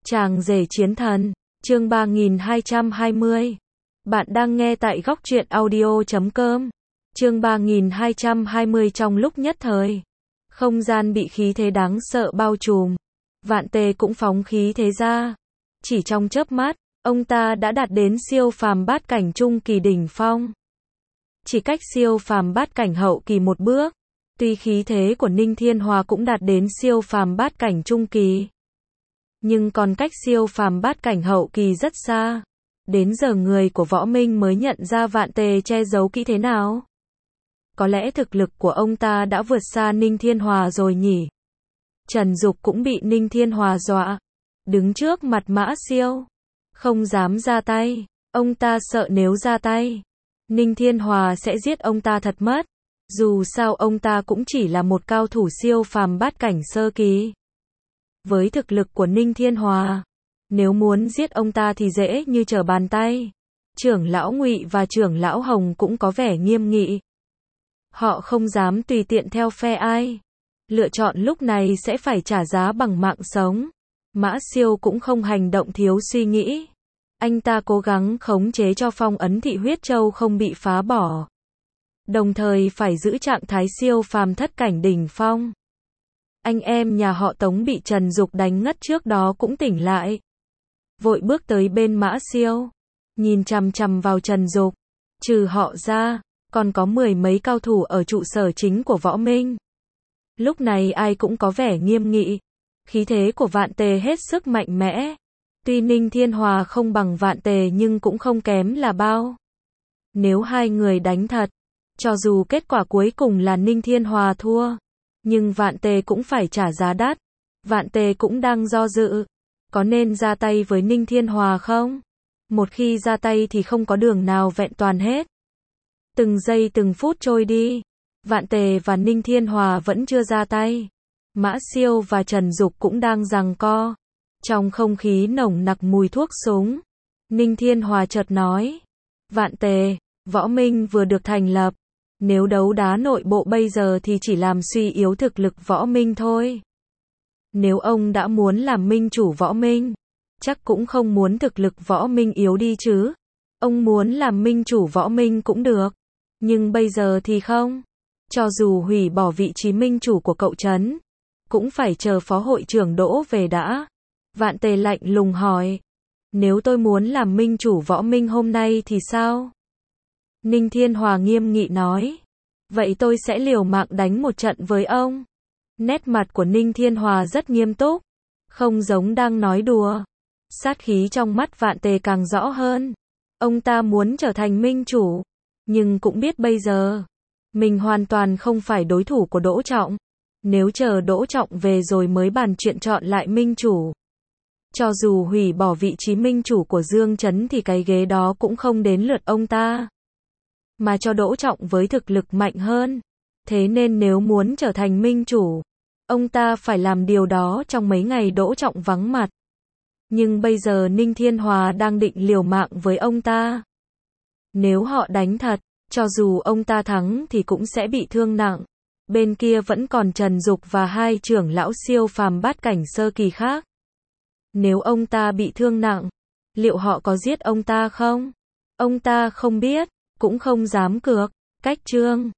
Chàng rể chiến thần, chương 3220. Bạn đang nghe tại góc truyện audio.com. Chương 3220 trong lúc nhất thời. Không gian bị khí thế đáng sợ bao trùm. Vạn Tề cũng phóng khí thế ra. Chỉ trong chớp mắt, ông ta đã đạt đến siêu phàm bát cảnh trung kỳ đỉnh phong. Chỉ cách siêu phàm bát cảnh hậu kỳ một bước. Tuy khí thế của Ninh Thiên Hòa cũng đạt đến siêu phàm bát cảnh trung kỳ, nhưng còn cách siêu phàm bát cảnh hậu kỳ rất xa. Đến giờ người của Võ Minh mới nhận ra Vạn Tề che giấu kỹ thế nào. Có lẽ thực lực của ông ta đã vượt xa Ninh Thiên Hòa rồi nhỉ. Trần Dục cũng bị Ninh Thiên Hòa dọa. Đứng trước mặt Mã Siêu, không dám ra tay. Ông ta sợ nếu ra tay, Ninh Thiên Hòa sẽ giết ông ta thật mất. Dù sao ông ta cũng chỉ là một cao thủ siêu phàm bát cảnh sơ kỳ. Với thực lực của Ninh Thiên Hòa, nếu muốn giết ông ta thì dễ như trở bàn tay. Trưởng lão Ngụy và trưởng lão Hồng cũng có vẻ nghiêm nghị. Họ không dám tùy tiện theo phe ai. Lựa chọn lúc này sẽ phải trả giá bằng mạng sống. Mã Siêu cũng không hành động thiếu suy nghĩ. Anh ta cố gắng khống chế cho phong ấn Thị Huyết Châu không bị phá bỏ, đồng thời phải giữ trạng thái siêu phàm thất cảnh đỉnh phong. Anh em nhà họ Tống bị Trần Dục đánh ngất trước đó cũng tỉnh lại. Vội bước tới bên Mã Siêu, nhìn chằm chằm vào Trần Dục. Trừ họ ra, còn có 10 mấy cao thủ ở trụ sở chính của Võ Minh. Lúc này ai cũng có vẻ nghiêm nghị. Khí thế của Vạn Tề hết sức mạnh mẽ. Tuy Ninh Thiên Hòa không bằng Vạn Tề nhưng cũng không kém là bao. Nếu hai người đánh thật, cho dù kết quả cuối cùng là Ninh Thiên Hòa thua, nhưng Vạn Tề cũng phải trả giá đắt. Vạn Tề cũng đang do dự, có nên ra tay với Ninh Thiên Hòa không? Một khi ra tay thì không có đường nào vẹn toàn hết. Từng giây từng phút trôi đi, Vạn Tề và Ninh Thiên Hòa vẫn chưa ra tay. Mã Siêu và Trần Dục cũng đang giằng co. Trong không khí nồng nặc mùi thuốc súng, Ninh Thiên Hòa chợt nói: Vạn Tề, Võ Minh vừa được thành lập. Nếu đấu đá nội bộ bây giờ thì chỉ làm suy yếu thực lực Võ Minh thôi. Nếu ông đã muốn làm minh chủ Võ Minh, chắc cũng không muốn thực lực Võ Minh yếu đi chứ. Ông muốn làm minh chủ Võ Minh cũng được, nhưng bây giờ thì không. Cho dù hủy bỏ vị trí minh chủ của cậu trấn, cũng phải chờ phó hội trưởng Đỗ về đã. Vạn Tề lạnh lùng hỏi: Nếu tôi muốn làm minh chủ Võ Minh hôm nay thì sao? Ninh Thiên Hòa nghiêm nghị nói: Vậy tôi sẽ liều mạng đánh một trận với ông. Nét mặt của Ninh Thiên Hòa rất nghiêm túc, không giống đang nói đùa. Sát khí trong mắt Vạn Tề càng rõ hơn. Ông ta muốn trở thành minh chủ, nhưng cũng biết bây giờ mình hoàn toàn không phải đối thủ của Đỗ Trọng. Nếu chờ Đỗ Trọng về rồi mới bàn chuyện chọn lại minh chủ, cho dù hủy bỏ vị trí minh chủ của Dương Trấn thì cái ghế đó cũng không đến lượt ông ta, mà cho Đỗ Trọng với thực lực mạnh hơn. Thế nên nếu muốn trở thành minh chủ, ông ta phải làm điều đó trong mấy ngày Đỗ Trọng vắng mặt. Nhưng bây giờ Ninh Thiên Hòa đang định liều mạng với ông ta. Nếu họ đánh thật, cho dù ông ta thắng thì cũng sẽ bị thương nặng. Bên kia vẫn còn Trần Dục và hai trưởng lão siêu phàm bát cảnh sơ kỳ khác. Nếu ông ta bị thương nặng, liệu họ có giết ông ta không? Ông ta không biết, cũng không dám cược. Cách chương